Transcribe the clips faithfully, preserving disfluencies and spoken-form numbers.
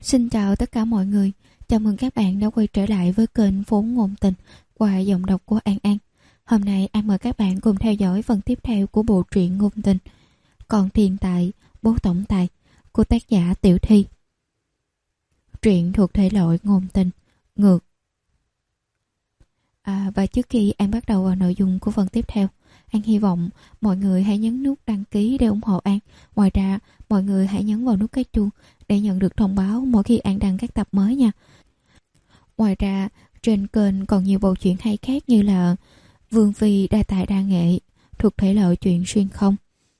Xin chào tất cả mọi người. Chào mừng các bạn đã quay trở lại với kênh Vốn Ngôn Tình qua giọng đọc của An An. Hôm nay An mời các bạn cùng theo dõi phần tiếp theo của bộ truyện ngôn tình Còn Thiên Tài, Bố Tổng Tài của tác giả Tiểu Thi. Truyện thuộc thể loại ngôn tình, ngược. À, và trước khi An bắt đầu vào nội dung của phần tiếp theo, An hy vọng mọi người hãy nhấn nút đăng ký để ủng hộ An. Ngoài ra, mọi người hãy nhấn vào nút cái chuông để nhận được thông báo mỗi khi An đăng các tập mới nha. Ngoài ra, trên kênh còn nhiều bộ truyện hay khác như là Vương Phi đa tài đa nghệ thuộc thể loại truyện xuyên không,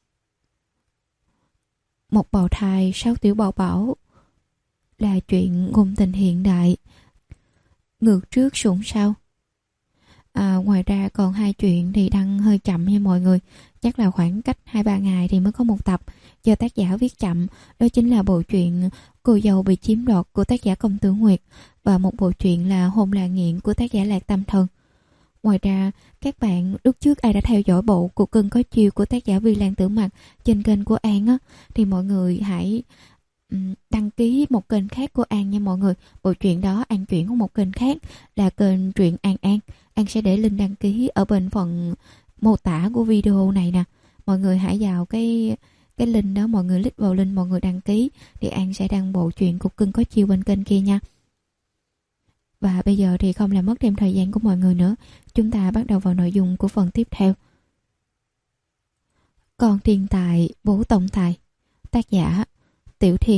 Một bào thai sáu tiểu bảo bảo là chuyện ngôn tình hiện đại, Ngược trước sủng sau. À, ngoài ra còn hai chuyện thì đăng hơi chậm nha mọi người, chắc là khoảng cách hai ba ngày thì mới có một tập do tác giả viết chậm. Đó chính là bộ truyện Cô Dâu Bị Chiếm Đoạt của tác giả Công Tử Nguyệt và một bộ truyện là Hôn Là Nghiện của tác giả Lạc Tâm Thần. Ngoài ra, các bạn lúc trước ai đã theo dõi bộ Cuộc Cưng Có Chiêu của tác giả Vi Lan Tử Mặc trên kênh của An á, thì mọi người hãy um, đăng ký một kênh khác của An nha mọi người. Bộ truyện đó An chuyển qua một kênh khác là kênh truyện An An. An sẽ để link đăng ký ở bên phần mô tả của video này nè. Mọi người hãy vào cái cái link đó, mọi người click vào link, mọi người đăng ký thì An sẽ đăng bộ truyện Cuộc Cưng Có Chiêu bên kênh kia nha. Và bây giờ thì không làm mất thêm thời gian của mọi người nữa, chúng ta bắt đầu vào nội dung của phần tiếp theo. Còn Thiên Tài, Bố Tổng Tài, tác giả Tiểu Thiên.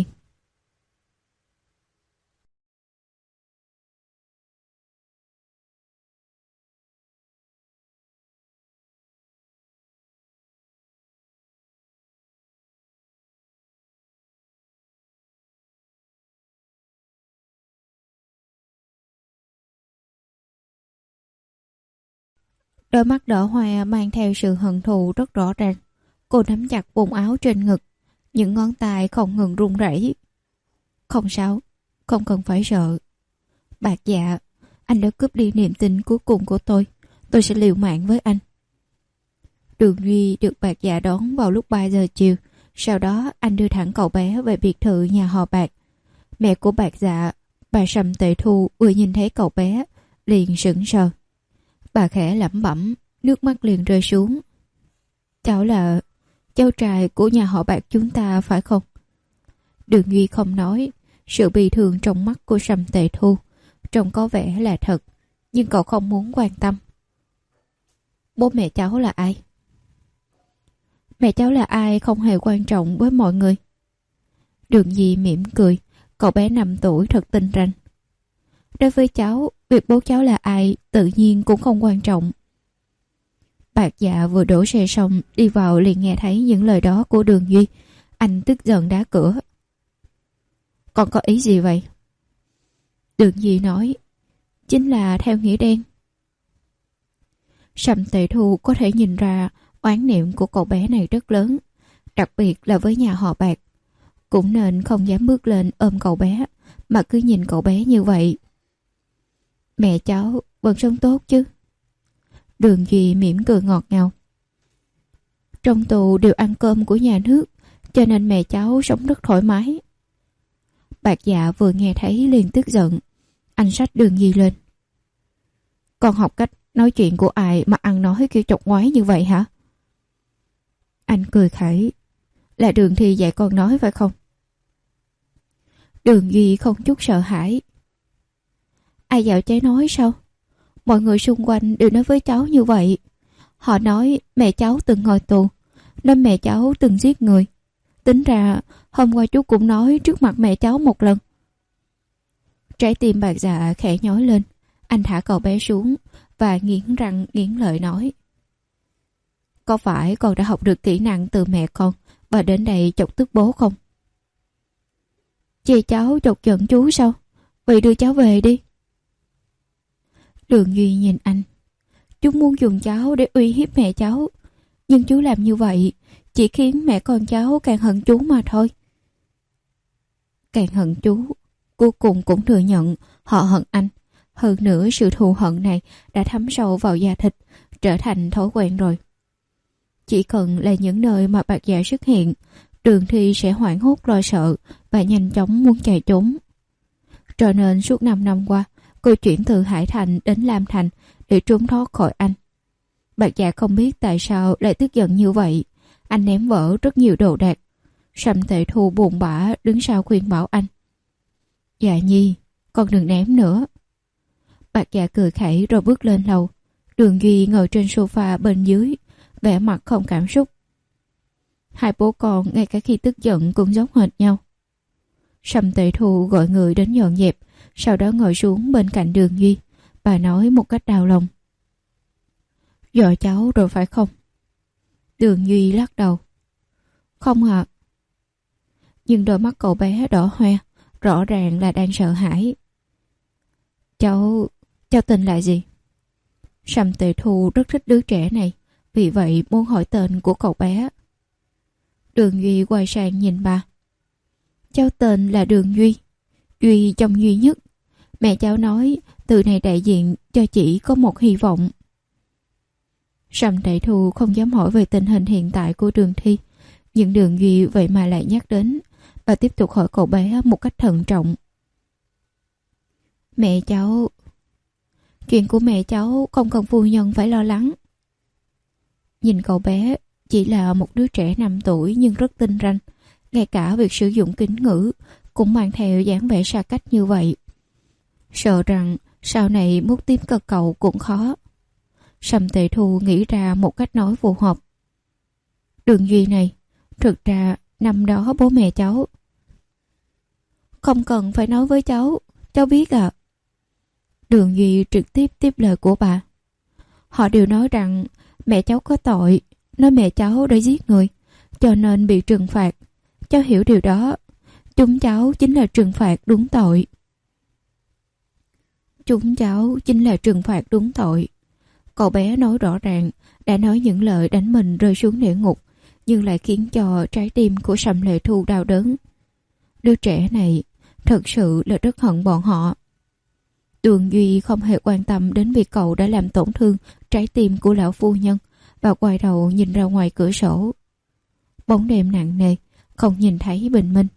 Đôi mắt đỏ hoe mang theo sự hận thù rất rõ ràng. Cô nắm chặt vùng áo trên ngực, những ngón tay không ngừng run rẩy. Không sao, không cần phải sợ. Bạc Dạ, anh đã cướp đi niềm tin cuối cùng của tôi. Tôi sẽ liều mạng với anh. Đường Duy được Bạc Dạ đón vào lúc ba giờ chiều. Sau đó anh đưa thẳng cậu bé về biệt thự nhà họ Bạc. Mẹ của Bạc Dạ, bà Sầm Tệ Thu, vừa nhìn thấy cậu bé liền sững sờ. Bà khẽ lẩm bẩm, nước mắt liền rơi xuống. Cháu là cháu trai của nhà họ Bạc chúng ta phải không? Đường Duy không nói. Sự bi thương trong mắt của Sầm Tệ Thu trông có vẻ là thật, nhưng cậu không muốn quan tâm. Bố mẹ cháu là ai? Mẹ cháu là ai không hề quan trọng với mọi người. Đường Duy mỉm cười. Cậu bé năm tuổi thật tinh ranh. Đối với cháu, việc bố cháu là ai tự nhiên cũng không quan trọng. Bạc Dạ vừa đổ xe xong đi vào liền nghe thấy những lời đó của Đường Duy. Anh tức giận đá cửa. Con có ý gì vậy? Đường Duy nói, chính là theo nghĩa đen. Sầm Tệ Thu có thể nhìn ra oán niệm của cậu bé này rất lớn, đặc biệt là với nhà họ Bạc. Cũng nên không dám bước lên ôm cậu bé, mà cứ nhìn cậu bé như vậy. Mẹ cháu vẫn sống tốt chứ? Đường Duy mỉm cười ngọt ngào. Trong tù đều ăn cơm của nhà nước, cho nên mẹ cháu sống rất thoải mái. Bạc Dạ vừa nghe thấy liền tức giận. Anh xách Đường Duy lên. Con học cách nói chuyện của ai mà ăn nói kiểu chọc ngoái như vậy hả? Anh cười khẩy. Là Đường Thi dạy con nói phải không? Đường Duy không chút sợ hãi. Ai dạo cháu nói sao? Mọi người xung quanh đều nói với cháu như vậy. Họ nói mẹ cháu từng ngồi tù, nên mẹ cháu từng giết người. Tính ra hôm qua chú cũng nói trước mặt mẹ cháu một lần. Trái tim Bạc Dạ khẽ nhói lên. Anh thả cậu bé xuống và nghiến răng nghiến lợi nói, có phải con đã học được kỹ năng từ mẹ con và đến đây chọc tức bố không? Chị cháu chọc giận chú sao? Vậy đưa cháu về đi. Đường Duy nhìn anh. Chú muốn dùng cháu để uy hiếp mẹ cháu, nhưng chú làm như vậy chỉ khiến mẹ con cháu càng hận chú mà thôi. Càng hận chú, cuối cùng cũng thừa nhận họ hận anh. Hơn nữa sự thù hận này đã thấm sâu vào da thịt, trở thành thói quen rồi. Chỉ cần là những nơi mà Bạc Dạ xuất hiện, Đường Thi sẽ hoảng hốt lo sợ và nhanh chóng muốn chạy trốn. Cho nên suốt năm năm qua, cô chuyển từ Hải Thành đến Lam Thành để trốn thoát khỏi anh. Bạc Dạ không biết tại sao lại tức giận như vậy. Anh ném vỡ rất nhiều đồ đạc. Sầm Tệ Thu buồn bã đứng sau khuyên bảo anh. Dạ Nhi, con đừng ném nữa. Bạc Dạ cười khẩy rồi bước lên lầu. Đường Duy ngồi trên sofa bên dưới, vẻ mặt không cảm xúc. Hai bố con ngay cả khi tức giận cũng giống hệt nhau. Sầm Tệ Thu gọi người đến dọn dẹp, sau đó ngồi xuống bên cạnh Đường Duy. Bà nói một cách đau lòng. Dọa cháu rồi phải không? Đường Duy lắc đầu. Không ạ. À. Nhưng đôi mắt cậu bé đỏ hoe, rõ ràng là đang sợ hãi. Cháu... cháu tên là gì? Sầm Tệ Thu rất thích đứa trẻ này, vì vậy muốn hỏi tên của cậu bé. Đường Duy quay sang nhìn bà. Cháu tên là Đường Duy, Duy trong duy nhất. Mẹ cháu nói từ này đại diện cho chỉ có một hy vọng. Sầm Tệ Thu không dám hỏi về tình hình hiện tại của Đường Thi, nhưng Đường Duy vậy mà lại nhắc đến. Bà tiếp tục hỏi cậu bé một cách thận trọng. Mẹ cháu... Chuyện của mẹ cháu không cần phu nhân phải lo lắng. Nhìn cậu bé, chỉ là một đứa trẻ năm tuổi nhưng rất tinh ranh. Ngay cả việc sử dụng kính ngữ cũng mang theo dáng vẻ xa cách như vậy. Sợ rằng sau này muốn tiếp cận cậu cũng khó. Sầm Tệ Thu nghĩ ra một cách nói phù hợp. Đường Duy này, thực ra năm đó bố mẹ cháu... Không cần phải nói với cháu, cháu biết à. Đường Duy trực tiếp tiếp lời của bà. Họ đều nói rằng mẹ cháu có tội, nói mẹ cháu đã giết người, cho nên bị trừng phạt. Cháu hiểu điều đó. Chúng cháu chính là trừng phạt đúng tội. Chúng cháu chính là trừng phạt đúng tội. Cậu bé nói rõ ràng, đã nói những lời đánh mình rơi xuống địa ngục, nhưng lại khiến cho trái tim của Sầm Lệ Thu đau đớn. Đứa trẻ này thật sự là rất hận bọn họ. Đường Duy không hề quan tâm đến việc cậu đã làm tổn thương trái tim của lão phu nhân, và quay đầu nhìn ra ngoài cửa sổ. Bóng đêm nặng nề, không nhìn thấy bình minh.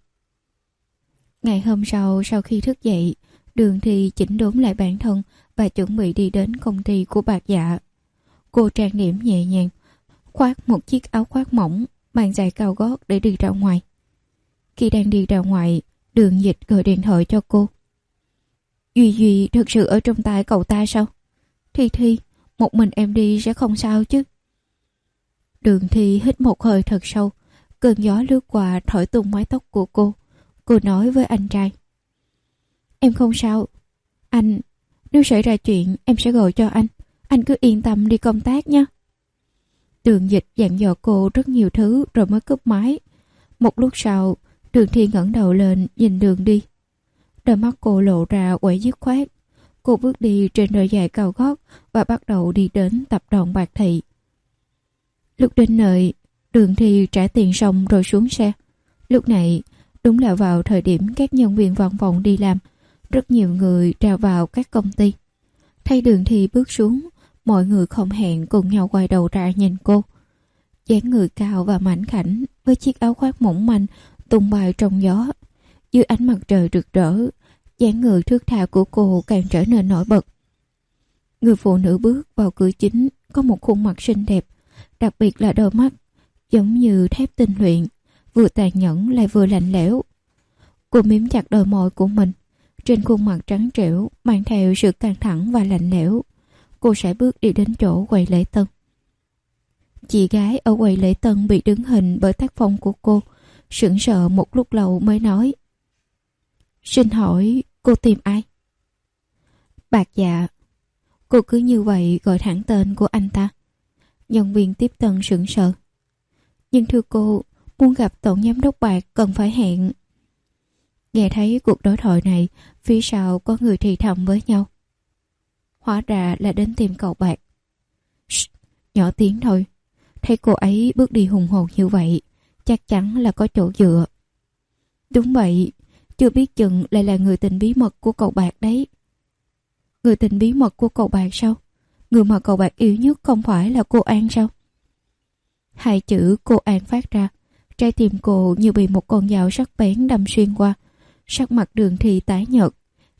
Ngày hôm sau, sau khi thức dậy, Đường Thi chỉnh đốn lại bản thân và chuẩn bị đi đến công ty của Bạc Dạ. Cô trang điểm nhẹ nhàng, khoác một chiếc áo khoác mỏng, mang giày cao gót để đi ra ngoài. Khi đang đi ra ngoài, Đường Dịch gọi điện thoại cho cô. Duy Duy thực sự ở trong tay cậu ta sao? Thi Thi, một mình em đi sẽ không sao chứ? Đường Thi hít một hơi thật sâu, cơn gió lướt qua thổi tung mái tóc của cô. Cô nói với anh trai. Em không sao. Anh, nếu xảy ra chuyện em sẽ gọi cho anh. Anh cứ yên tâm đi công tác nhé. Đường Dịch dặn dò cô rất nhiều thứ rồi mới cúp máy. Một lúc sau, Đường Thi ngẩng đầu lên nhìn đường đi. Đôi mắt cô lộ ra quẩy dứt khoát. Cô bước đi trên đôi giày cao gót và bắt đầu đi đến tập đoàn Bạc Thị. Lúc đến nơi, Đường Thi trả tiền xong rồi xuống xe. Lúc này, đúng là vào thời điểm các nhân viên văn phòng đi làm, rất nhiều người trào vào các công ty. Thấy Đường Thi bước xuống, mọi người không hẹn cùng nhau quay đầu ra nhìn cô. Dáng người cao và mảnh khảnh với chiếc áo khoác mỏng manh tung bay trong gió. Dưới ánh mặt trời rực rỡ, dáng người thướt tha của cô càng trở nên nổi bật. Người phụ nữ bước vào cửa chính có một khuôn mặt xinh đẹp, đặc biệt là đôi mắt giống như thép tinh luyện, vừa tàn nhẫn lại vừa lạnh lẽo. Cô mím chặt đôi môi của mình, trên khuôn mặt trắng trẻo mang theo sự căng thẳng và lạnh lẽo. Cô sải bước đi đến chỗ quầy lễ tân. Chị gái ở quầy lễ tân bị đứng hình bởi tác phong của cô, sững sờ một lúc lâu mới nói. Xin hỏi cô tìm ai? Bạc Dạ. Cô cứ như vậy gọi thẳng tên của anh ta. Nhân viên tiếp tân sững sờ. Nhưng thưa cô, muốn gặp tổng giám đốc Bạc cần phải hẹn. Nghe thấy cuộc đối thoại này, phía sau có người thì thầm với nhau. Hóa ra là đến tìm cậu Bạc. Shh, nhỏ tiếng thôi. Thấy cô ấy bước đi hùng hồn như vậy, chắc chắn là có chỗ dựa. Đúng vậy, chưa biết chừng lại là người tình bí mật của cậu Bạc đấy. Người tình bí mật của cậu Bạc sao? Người mà cậu Bạc yêu nhất không phải là cô An sao? Hai chữ cô An phát ra, trái tim cô như bị một con dao sắc bén đâm xuyên qua. Sắc mặt Đường Thi tái nhợt,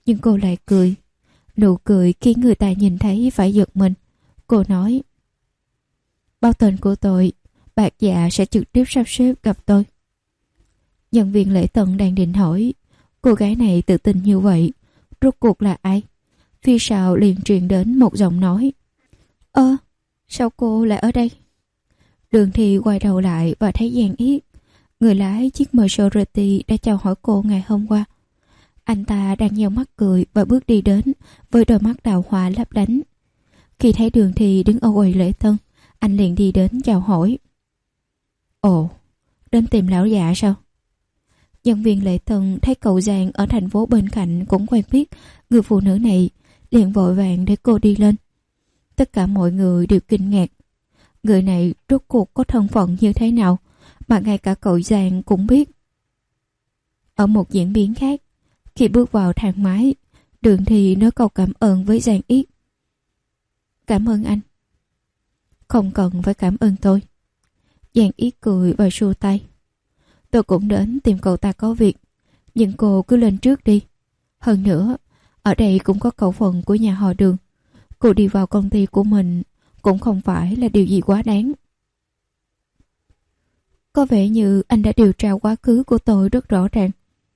Nhưng cô lại cười. Nụ cười khiến người ta nhìn thấy phải giật mình. Cô nói: báo tên của tôi, Bạc Dạ sẽ trực tiếp sắp xếp gặp tôi. Nhân viên lễ tân đang định hỏi cô gái này tự tin như vậy rốt cuộc là ai, phía sau liền truyền đến một giọng nói: ơ, sao cô lại ở đây? Đường Thi quay đầu lại và thấy Giang Yết, người lái chiếc Maserati đã chào hỏi cô ngày hôm qua. Anh ta đang nheo mắt cười và bước đi đến với đôi mắt đào hoa lấp lánh. Khi thấy Đường Thi đứng ở quầy lễ tân, anh liền đi đến chào hỏi. Ồ, đến tìm lão già sao? Nhân viên lễ tân thấy cậu Giang ở thành phố bên cạnh cũng quen biết người phụ nữ này, liền vội vàng để cô đi lên. Tất cả mọi người đều kinh ngạc. Người này rốt cuộc có thân phận như thế nào mà ngay cả cậu Giang cũng biết. Ở một diễn biến khác, khi bước vào thang máy, Đường Thi nói câu cảm ơn với Giang Yết. Cảm ơn anh. Không cần phải cảm ơn tôi. Giang Yết cười và xua tay. Tôi cũng đến tìm cậu ta có việc, nhưng cô cứ lên trước đi. Hơn nữa, ở đây cũng có khẩu phần của nhà họ Đường. Cô đi vào công ty của mình cũng không phải là điều gì quá đáng. Có vẻ như anh đã điều tra quá khứ của tôi rất rõ ràng.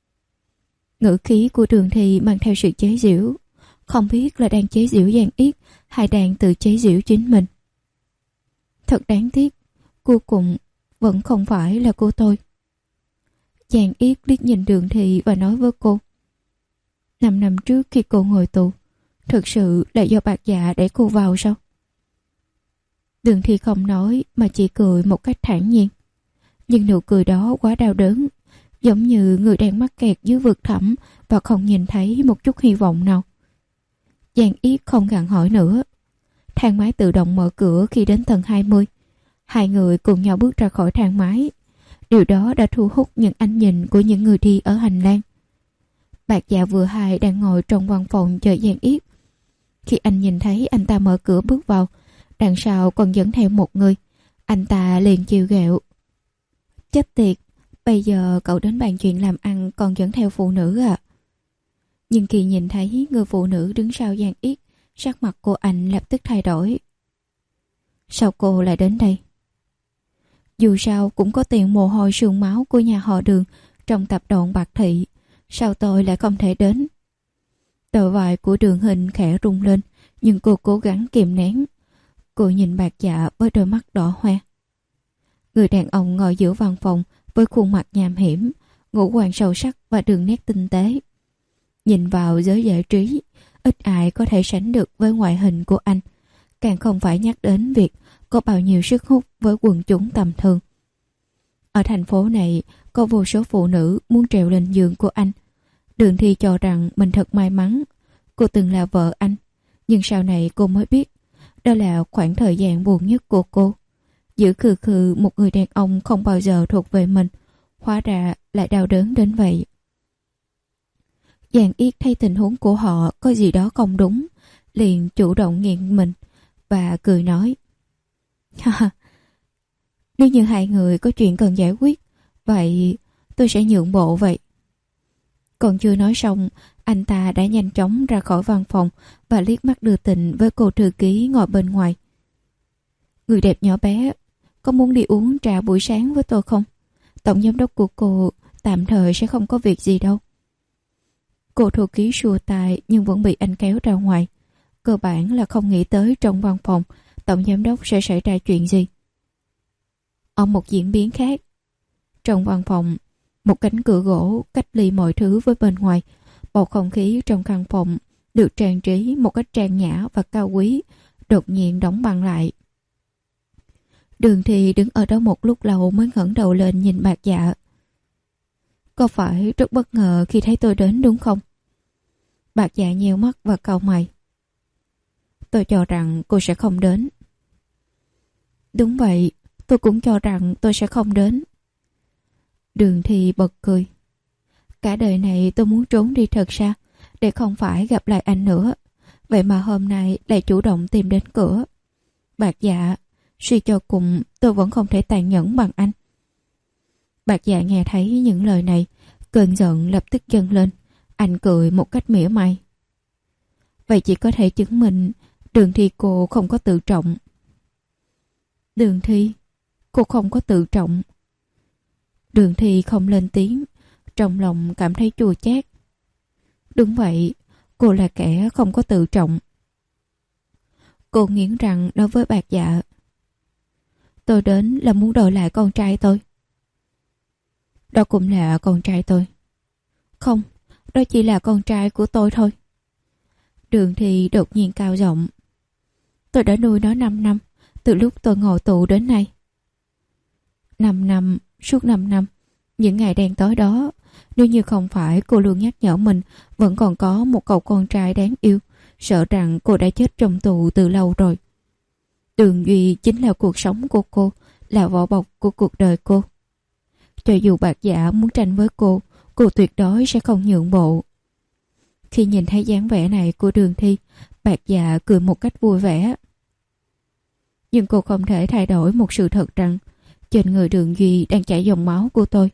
Ngữ khí của Đường Thi mang theo sự chế giễu, không biết là đang chế giễu Giang Yết hay đang tự chế giễu chính mình. Thật đáng tiếc, cuối cùng vẫn không phải là cô tôi. Giang Yết liếc nhìn Đường Thi và nói với cô: Năm năm trước khi cô ngồi tù, thực sự là do Bạc Dạ để cô vào sao? Đường Thi không nói mà chỉ cười một cách thản nhiên. Nhưng nụ cười đó quá đau đớn, giống như người đang mắc kẹt dưới vực thẳm và không nhìn thấy một chút hy vọng nào. Giang Yết không gặng hỏi nữa. Thang máy tự động mở cửa khi đến tầng hai mươi. Hai người cùng nhau bước ra khỏi thang máy. Điều đó đã thu hút những ánh nhìn của những người đi ở hành lang. Bạc Dạ vừa hai đang ngồi trong văn phòng chờ Giang Yết. Khi anh nhìn thấy anh ta mở cửa bước vào, đằng sau còn dẫn theo một người, anh ta liền trêu ghẹo: chết tiệt, bây giờ cậu đến bàn chuyện làm ăn còn dẫn theo phụ nữ à? Nhưng khi nhìn thấy người phụ nữ đứng sau Giang Yết, sắc mặt cô anh lập tức thay đổi. Sao cô lại đến đây? Dù sao cũng có tiền mồ hôi sương máu của nhà họ Đường trong tập đoàn Bạc Thị, sao tôi lại không thể đến? Đầu vai của Đường Hình khẽ rung lên, nhưng cô cố gắng kìm nén. Cô nhìn Bạc Dạ với đôi mắt đỏ hoe. Người đàn ông ngồi giữa văn phòng với khuôn mặt nham hiểm, ngũ quan sâu sắc và đường nét tinh tế. Nhìn vào giới giải trí, ít ai có thể sánh được với ngoại hình của anh, càng không phải nhắc đến việc có bao nhiêu sức hút với quần chúng tầm thường. Ở thành phố này, có vô số phụ nữ muốn trèo lên giường của anh. Đường Thi cho rằng mình thật may mắn. Cô từng là vợ anh, nhưng sau này cô mới biết đó là khoảng thời gian buồn nhất của cô. Giữ khư khư một người đàn ông không bao giờ thuộc về mình, hóa ra lại đau đớn đến vậy. Giang Yết thấy tình huống của họ có gì đó không đúng, liền chủ động nghiêng mình và cười nói: ha, nếu như hai người có chuyện cần giải quyết, vậy tôi sẽ nhượng bộ vậy. Còn chưa nói xong, anh ta đã nhanh chóng ra khỏi văn phòng và liếc mắt đưa tình với cô thư ký ngồi bên ngoài. Người đẹp nhỏ bé, có muốn đi uống trà buổi sáng với tôi không? Tổng giám đốc của cô tạm thời sẽ không có việc gì đâu. Cô thư ký xua tay nhưng vẫn bị anh kéo ra ngoài. Cơ bản là không nghĩ tới trong văn phòng tổng giám đốc sẽ xảy ra chuyện gì. Ở một diễn biến khác, trong văn phòng, một cánh cửa gỗ cách ly mọi thứ với bên ngoài. Bầu không khí trong căn phòng được trang trí một cách trang nhã và cao quý, đột nhiên đóng băng lại. Đường Thi đứng ở đó một lúc lâu mới ngẩng đầu lên nhìn Bạc Dạ. Có phải rất bất ngờ khi thấy tôi đến đúng không? Bạc Dạ nheo mắt và cau mày. Tôi cho rằng cô sẽ không đến. Đúng vậy, tôi cũng cho rằng tôi sẽ không đến. Đường Thi bật cười. Cả đời này tôi muốn trốn đi thật xa, để không phải gặp lại anh nữa. Vậy mà hôm nay lại chủ động tìm đến cửa. Bạc Dạ, suy cho cùng tôi vẫn không thể tàn nhẫn bằng anh. Bạc Dạ nghe thấy những lời này, cơn giận lập tức dâng lên. Anh cười một cách mỉa mai. Vậy chỉ có thể chứng minh Đường Thi cô không có tự trọng. Đường Thi, cô không có tự trọng. Đường Thi không lên tiếng, trong lòng cảm thấy chua chát. Đúng vậy, cô là kẻ không có tự trọng. Cô nghiến răng nói với Bạc Dạ. Tôi đến là muốn đòi lại con trai tôi. Đó cũng là con trai tôi. Không, đó chỉ là con trai của tôi thôi. Đường Thi đột nhiên cao giọng. Tôi đã nuôi nó năm năm, từ lúc tôi ngồi tù đến nay. Năm năm, suốt năm năm, những ngày đen tối đó, nếu như không phải cô luôn nhắc nhở mình vẫn còn có một cậu con trai đáng yêu, sợ rằng cô đã chết trong tù từ lâu rồi. Đường Duy chính là cuộc sống của cô, là vỏ bọc của cuộc đời cô. Cho dù Bạc Dạ muốn tranh với cô, cô tuyệt đối sẽ không nhượng bộ. Khi nhìn thấy dáng vẻ này của Đường Thi, Bạc Dạ cười một cách vui vẻ. Nhưng cô không thể thay đổi một sự thật rằng trên người Đường Duy đang chảy dòng máu của tôi.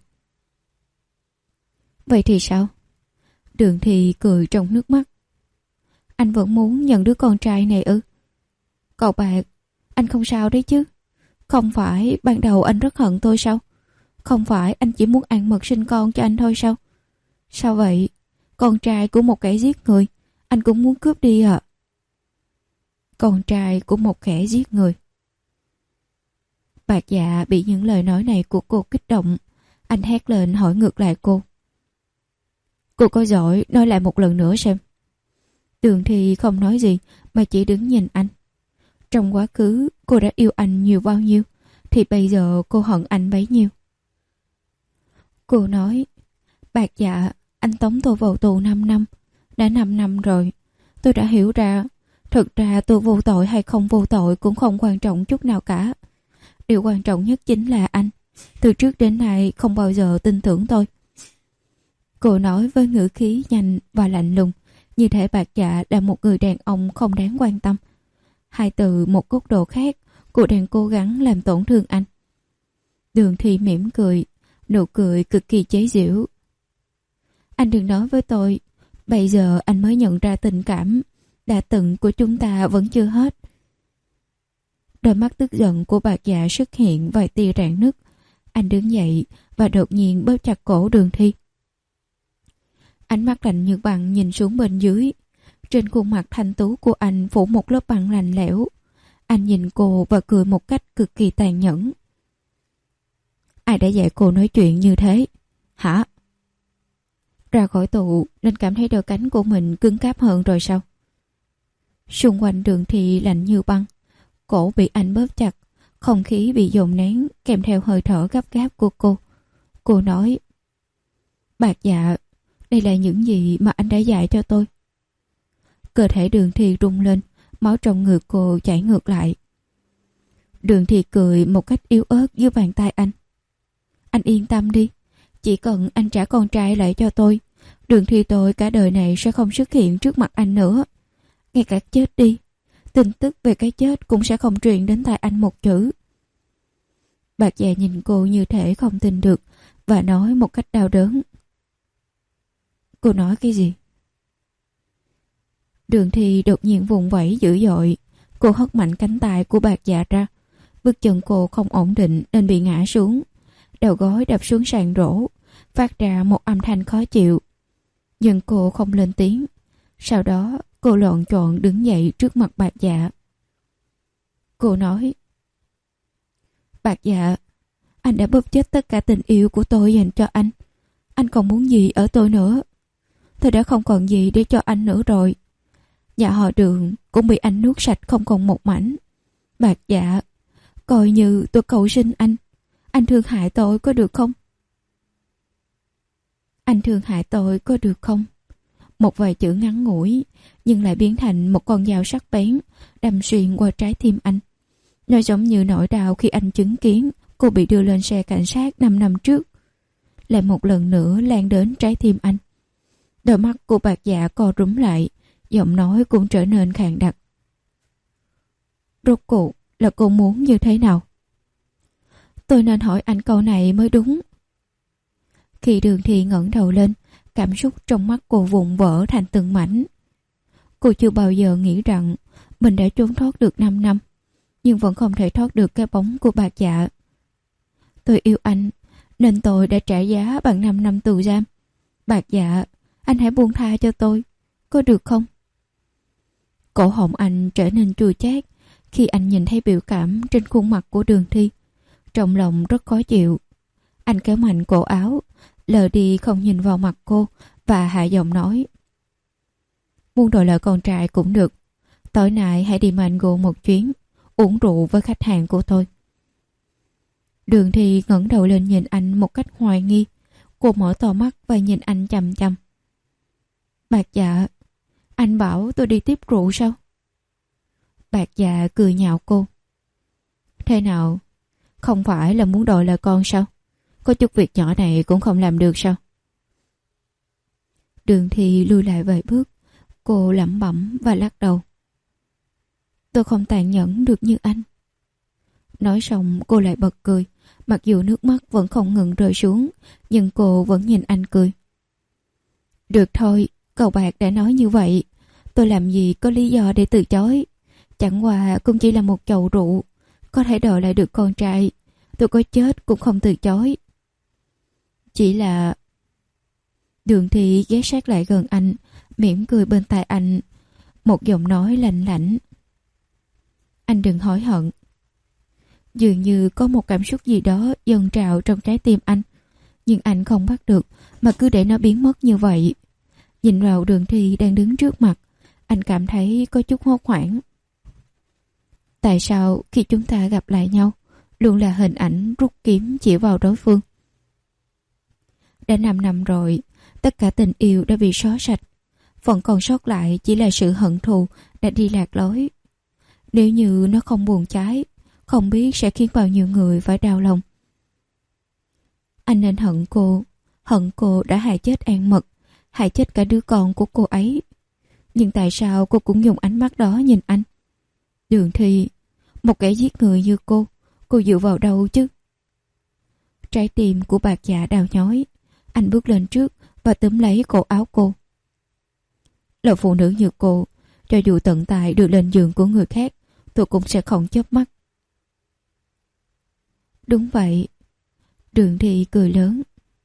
Vậy thì sao? Đường Thi cười trong nước mắt. Anh vẫn muốn nhận đứa con trai này ư? Cậu Bạc, anh không sao đấy chứ? Không phải ban đầu anh rất hận tôi sao? Không phải anh chỉ muốn ăn mật sinh con cho anh thôi sao? Sao vậy? Con trai của một kẻ giết người, anh cũng muốn cướp đi à? Con trai của một kẻ giết người. Bạc Dạ bị những lời nói này của cô kích động. Anh hét lên hỏi ngược lại cô. Cô có giỏi nói lại một lần nữa xem. Đường Thi không nói gì mà chỉ đứng nhìn anh. Trong quá khứ cô đã yêu anh nhiều bao nhiêu, thì bây giờ cô hận anh bấy nhiêu. Cô nói, Bạc Dạ, anh tống tôi vào tù năm năm. Đã năm năm rồi. Tôi đã hiểu ra, thực ra tôi vô tội hay không vô tội cũng không quan trọng chút nào cả. Điều quan trọng nhất chính là anh, từ trước đến nay không bao giờ tin tưởng tôi. Cô nói với ngữ khí nhanh và lạnh lùng, như thể Bạc Dạ là một người đàn ông không đáng quan tâm. Hai từ một góc độ khác, cô đang cố gắng làm tổn thương anh. Đường Thi mỉm cười, nụ cười cực kỳ chế giễu. Anh đừng nói với tôi, bây giờ anh mới nhận ra tình cảm đã từng của chúng ta vẫn chưa hết. Đôi mắt tức giận của Bạc Dạ xuất hiện vài tia rạn nứt. Anh đứng dậy và đột nhiên bóp chặt cổ Đường Thi. Ánh mắt lạnh như băng nhìn xuống bên dưới. Trên khuôn mặt thanh tú của anh phủ một lớp băng lạnh lẽo. Anh nhìn cô và cười một cách cực kỳ tàn nhẫn. Ai đã dạy cô nói chuyện như thế? Hả? Ra khỏi tù nên cảm thấy đôi cánh của mình cứng cáp hơn rồi sao? Xung quanh Đường Thi lạnh như băng. Cổ bị anh bóp chặt, không khí bị dồn nén kèm theo hơi thở gấp gáp của cô. Cô nói, Bạc Dạ, đây là những gì mà anh đã dạy cho tôi. Cơ thể Đường Thi rung lên, máu trong người cô chảy ngược lại. Đường Thi cười một cách yếu ớt dưới bàn tay anh. Anh yên tâm đi, chỉ cần anh trả con trai lại cho tôi, Đường Thi tôi cả đời này sẽ không xuất hiện trước mặt anh nữa. Ngay cả chết đi, tin tức về cái chết cũng sẽ không truyền đến tai anh một chữ. Bạc Dạ nhìn cô như thể không tin được và nói một cách đau đớn. Cô nói cái gì? Đường Thi đột nhiên vùng vẫy dữ dội. Cô hất mạnh cánh tay của Bạc Dạ ra. Bước chân cô không ổn định nên bị ngã xuống. Đầu gối đập xuống sàn rổ, phát ra một âm thanh khó chịu. Nhưng cô không lên tiếng. Sau đó cô loạn trọn đứng dậy trước mặt Bạc Dạ. Cô nói, Bạc Dạ, anh đã bóp chết tất cả tình yêu của tôi dành cho anh. Anh còn muốn gì ở tôi nữa? Tôi đã không còn gì để cho anh nữa rồi. Nhà họ Đường cũng bị anh nuốt sạch không còn một mảnh. Bạc Dạ, coi như tôi cầu xin anh, anh thương hại tôi có được không? Anh thương hại tôi có được không? Một vài chữ ngắn ngủi nhưng lại biến thành một con dao sắc bén đâm xuyên qua trái tim anh. Nó giống như nỗi đau khi anh chứng kiến cô bị đưa lên xe cảnh sát năm năm trước, lại một lần nữa lan đến trái tim anh. Đôi mắt của Bạc Dạ co rúm lại, giọng nói cũng trở nên khàn đặc. Rốt cuộc là cô muốn như thế nào? Tôi nên hỏi anh câu này mới đúng. Khi Đường Thi ngẩng đầu lên, cảm xúc trong mắt cô vụn vỡ thành từng mảnh. Cô chưa bao giờ nghĩ rằng mình đã trốn thoát được năm năm, nhưng vẫn không thể thoát được cái bóng của Bạc Dạ. Tôi yêu anh, nên tôi đã trả giá bằng năm năm tù giam. Bạc Dạ, anh hãy buông tha cho tôi, có được không? Cổ họng anh trở nên chua chát khi anh nhìn thấy biểu cảm trên khuôn mặt của Đường Thi. Trong lòng rất khó chịu. Anh kéo mạnh cổ áo, lờ đi không nhìn vào mặt cô và hạ giọng nói: Muốn đổi lại con trai cũng được. Tối nay hãy đi Mango một chuyến, uống rượu với khách hàng của tôi. Đường Thi ngẩng đầu lên nhìn anh một cách hoài nghi. Cô mở to mắt và nhìn anh chằm chằm. Bạc Dạ, anh bảo tôi đi tiếp rượu sao? Bạc Dạ cười nhạo cô. Thế nào? Không phải là muốn đòi lại con sao? Có chút việc nhỏ này cũng không làm được sao? Đường Thi lùi lại vài bước. Cô lẩm bẩm và lắc đầu. Tôi không tàn nhẫn được như anh. Nói xong cô lại bật cười. Mặc dù nước mắt vẫn không ngừng rơi xuống, nhưng cô vẫn nhìn anh cười. Được thôi, cậu Bạc đã nói như vậy, tôi làm gì có lý do để từ chối. Chẳng qua cũng chỉ là một chầu rượu, có thể đòi lại được con trai, tôi có chết cũng không từ chối. Chỉ là... Đường Thi ghé sát lại gần anh, mỉm cười bên tai anh, một giọng nói lạnh lạnh. Anh đừng hối hận. Dường như có một cảm xúc gì đó dâng trào trong trái tim anh, nhưng anh không bắt được mà cứ để nó biến mất như vậy. Nhìn vào Đường Thi đang đứng trước mặt, anh cảm thấy có chút hốt hoảng. Tại sao khi chúng ta gặp lại nhau luôn là hình ảnh rút kiếm chỉ vào đối phương? Đã năm năm rồi, tất cả tình yêu đã bị xóa sạch, vẫn còn sót lại chỉ là sự hận thù đã đi lạc lối. Nếu như nó không buồn cháy, không biết sẽ khiến bao nhiêu người phải đau lòng. Anh nên hận cô, hận cô đã hại chết An Mật, hại chết cả đứa con của cô ấy. Nhưng tại sao cô cũng dùng ánh mắt đó nhìn anh? Đường Thi, một kẻ giết người như cô, cô dựa vào đâu chứ? Trái tim của Bạc Dạ đau nhói. Anh bước lên trước và túm lấy cổ áo cô. Là phụ nữ như cô, cho dù tận tại được lên giường của người khác, tôi cũng sẽ không chớp mắt. Đúng vậy. Đường Thi cười lớn.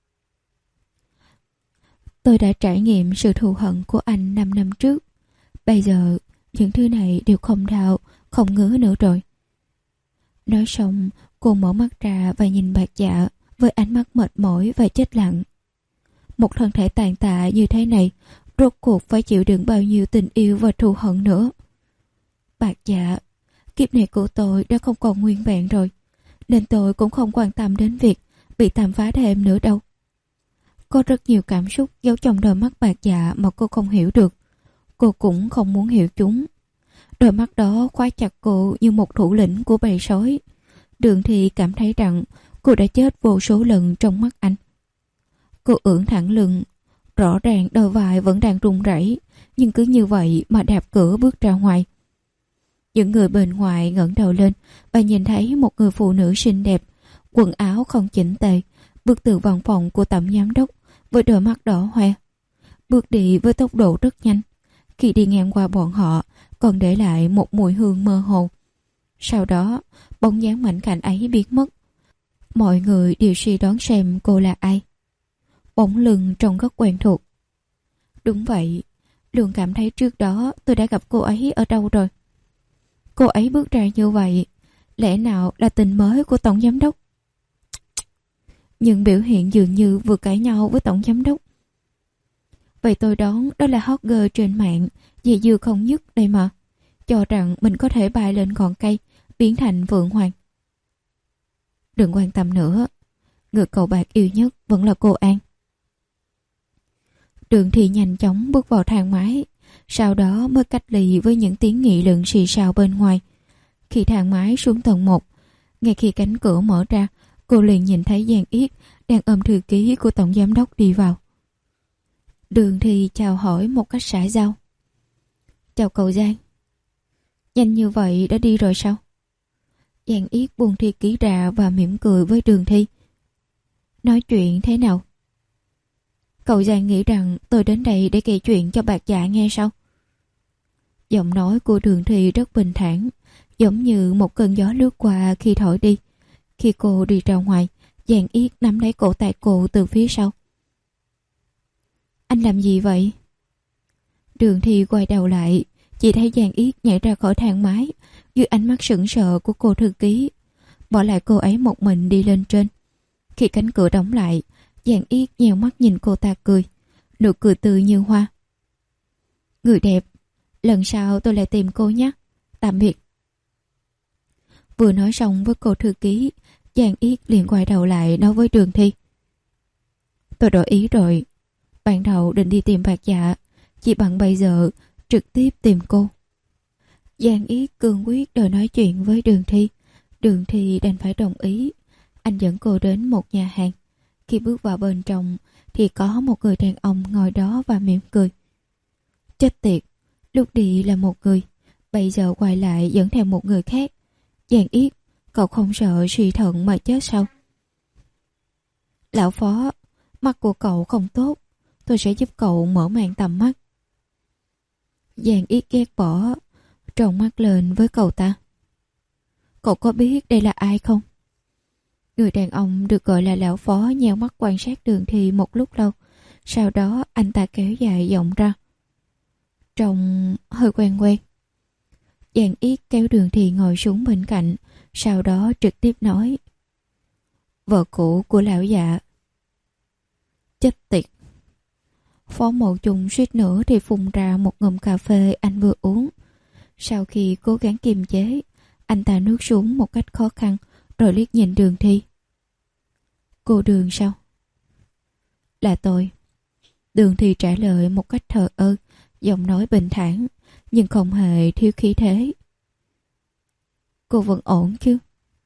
Tôi đã trải nghiệm sự thù hận của anh năm năm trước. Bây giờ những thứ này đều không đau, không ngứa nữa rồi. Nói xong, cô mở mắt ra và nhìn Bạc Dạ với ánh mắt mệt mỏi và chết lặng. Một thân thể tàn tạ như thế này, rốt cuộc phải chịu đựng bao nhiêu tình yêu và thù hận nữa. Bạc Dạ, kiếp này của tôi đã không còn nguyên vẹn rồi, nên tôi cũng không quan tâm đến việc bị tàn phá thêm nữa đâu. Có rất nhiều cảm xúc giấu trong đôi mắt Bạc Dạ mà cô không hiểu được. Cô cũng không muốn hiểu chúng. Đôi mắt đó khóa chặt cô như một thủ lĩnh của bầy sói. Đường Thi cảm thấy rằng cô đã chết vô số lần trong mắt anh. Cô ưỡn thẳng lưng, rõ ràng đôi vai vẫn đang run rẩy, nhưng cứ như vậy mà đạp cửa bước ra ngoài. Những người bên ngoài ngẩng đầu lên và nhìn thấy một người phụ nữ xinh đẹp, quần áo không chỉnh tề, bước từ văn phòng của tổng giám đốc với đôi mắt đỏ hoe. Bước đi với tốc độ rất nhanh. Khi đi ngang qua bọn họ, còn để lại một mùi hương mơ hồ. Sau đó, bóng dáng mảnh khảnh ấy biến mất. Mọi người đều suy đoán xem cô là ai. Bóng lưng trông rất quen thuộc. Đúng vậy, luôn cảm thấy trước đó tôi đã gặp cô ấy ở đâu rồi. Cô ấy bước ra như vậy, lẽ nào là tình mới của tổng giám đốc? Nhưng biểu hiện dường như vừa cãi nhau với tổng giám đốc. Vậy tôi đoán đó là hot girl trên mạng, dì dưa không dứt đây mà, cho rằng mình có thể bay lên ngọn cây, biến thành vượng hoàng. Đừng quan tâm nữa, người cậu Bạc yêu nhất vẫn là cô An. Đường Thi nhanh chóng bước vào thang máy, sau đó mới cách ly với những tiếng nghị luận xì xào bên ngoài. Khi thang máy xuống tầng một, ngay khi cánh cửa mở ra, cô liền nhìn thấy Giang Yết đang ôm thư ký của tổng giám đốc đi vào. Đường Thi chào hỏi một cách xã giao. Chào cậu Giang. Nhanh như vậy đã đi rồi sao? Giang Yết buông thư ký ra và mỉm cười với Đường Thi. Nói chuyện thế nào? Cậu Giang nghĩ rằng tôi đến đây để kể chuyện cho Bạc Dạ nghe sao? Giọng nói của Đường Thi rất bình thản, giống như một cơn gió lướt qua khi thổi đi. Khi cô đi ra ngoài, Giang Yết nắm lấy cổ tay cô từ phía sau. Anh làm gì vậy? Đường Thi quay đầu lại, chỉ thấy Giang Yết nhảy ra khỏi thang máy dưới ánh mắt sững sờ của cô thư ký, bỏ lại cô ấy một mình đi lên trên. Khi cánh cửa đóng lại, Giang Yết nheo mắt nhìn cô ta cười, nụ cười tươi như hoa. Người đẹp, lần sau tôi lại tìm cô nhé. Tạm biệt. Vừa nói xong với cô thư ký, Giang Yết liền quay đầu lại nói với Đường Thi. Tôi đổi ý rồi. Ban đầu định đi tìm Bạc Dạ, chỉ bằng bây giờ trực tiếp tìm cô. Giang Yết cương quyết đòi nói chuyện với Đường Thi. Đường Thi đành phải đồng ý. Anh dẫn cô đến một nhà hàng. Khi bước vào bên trong thì có một người đàn ông ngồi đó và mỉm cười. Chết tiệt, lúc đi là một người, bây giờ quay lại dẫn theo một người khác. Giang Yết, cậu không sợ suy thận mà chết sao? Lão Phó, mắt của cậu không tốt, tôi sẽ giúp cậu mở mang tầm mắt. Giang Yết ghét bỏ, tròn mắt lên với cậu ta. Cậu có biết đây là ai không? Người đàn ông được gọi là Lão Phó nheo mắt quan sát Đường Thi một lúc lâu. Sau đó anh ta kéo dài giọng ra. Trông hơi quen quen. Giang Yết kéo Đường Thi ngồi xuống bên cạnh, sau đó trực tiếp nói. Vợ cũ của lão Dạ. Chết tiệt. Phó Mậu Trùng suýt nữa thì phun ra một ngụm cà phê anh vừa uống. Sau khi cố gắng kiềm chế, anh ta nuốt xuống một cách khó khăn, rồi liếc nhìn Đường Thi. Cô Đường sao? Là tôi. Đường Thi trả lời một cách thờ ơ, giọng nói bình thản, nhưng không hề thiếu khí thế. Cô vẫn ổn chứ?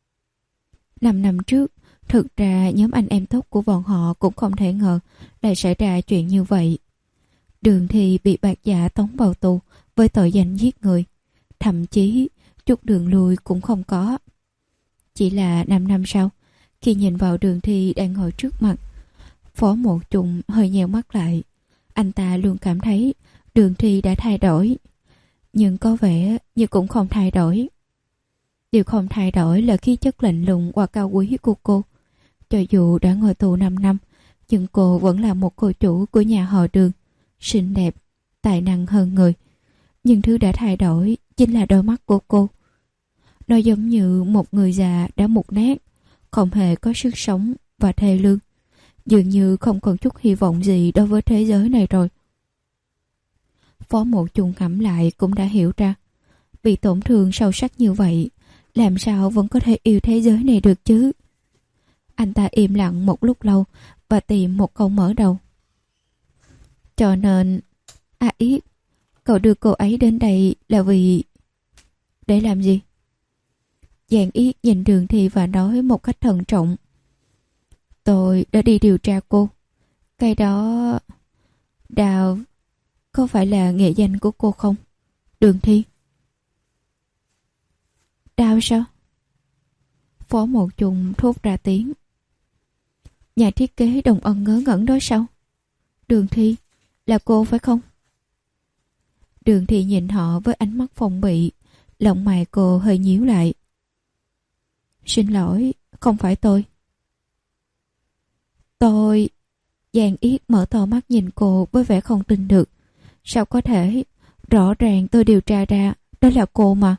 Năm năm trước, thực ra nhóm anh em tốt của bọn họ cũng không thể ngờ lại xảy ra chuyện như vậy. Đường Thi bị Bạc Dạ tống vào tù với tội danh giết người, thậm chí chút đường lui cũng không có. Chỉ là năm năm sau, khi nhìn vào Đường Thi đang ngồi trước mặt, Phó Một Trùng hơi nheo mắt lại. Anh ta luôn cảm thấy Đường Thi đã thay đổi, nhưng có vẻ như cũng không thay đổi. Điều không thay đổi là khí chất lạnh lùng và cao quý của cô. Cho dù đã ngồi tù năm năm, nhưng cô vẫn là một cô chủ của nhà họ Đường, xinh đẹp, tài năng hơn người. Nhưng thứ đã thay đổi chính là đôi mắt của cô. Nó giống như một người già đã mục nát, không hề có sức sống và thê lương, dường như không còn chút hy vọng gì đối với thế giới này rồi. Phó Một Trùng ngẫm lại cũng đã hiểu ra, bị tổn thương sâu sắc như vậy, làm sao vẫn có thể yêu thế giới này được chứ? Anh ta im lặng một lúc lâu và tìm một câu mở đầu. Cho nên, à Yết, cậu đưa cô ấy đến đây là vì... Để làm gì? Giang Yết nhìn Đường Thi và nói một cách thận trọng. Tôi đã đi điều tra cô. Cái đó... Đào... Có phải là nghệ danh của cô không? Đường Thi. Đào sao? Phó Một Trùng thốt ra tiếng. Nhà thiết kế Đồng Ân ngớ ngẩn đó sao? Đường Thi, là cô phải không? Đường Thi nhìn họ với ánh mắt phòng bị, lông mày cô hơi nhíu lại. Xin lỗi, không phải tôi. Tôi... Giang Yết mở to mắt nhìn cô với vẻ không tin được. Sao có thể? Rõ ràng tôi điều tra ra đó là cô mà.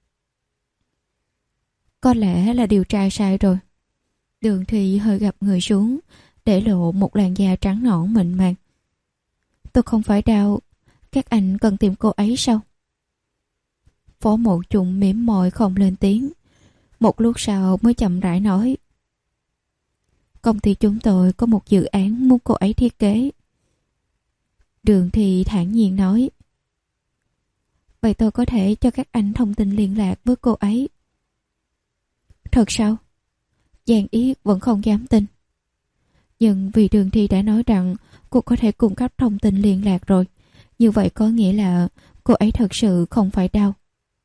Có lẽ là điều tra sai rồi. Đường Thi hơi gập người xuống, để lộ một làn da trắng nõn mịn màng. Tôi không phải Đào. Các anh cần tìm cô ấy sao? Phó Một Trùng mỉm môi không lên tiếng. Một lúc sau mới chậm rãi nói. Công ty chúng tôi có một dự án muốn cô ấy thiết kế. Đường Thi thản nhiên nói. Vậy tôi có thể cho các anh thông tin liên lạc với cô ấy. Thật sao? Giang Yết vẫn không dám tin. Nhưng vì Đường Thi đã nói rằng cô có thể cung cấp thông tin liên lạc rồi, như vậy có nghĩa là cô ấy thật sự không phải Đào.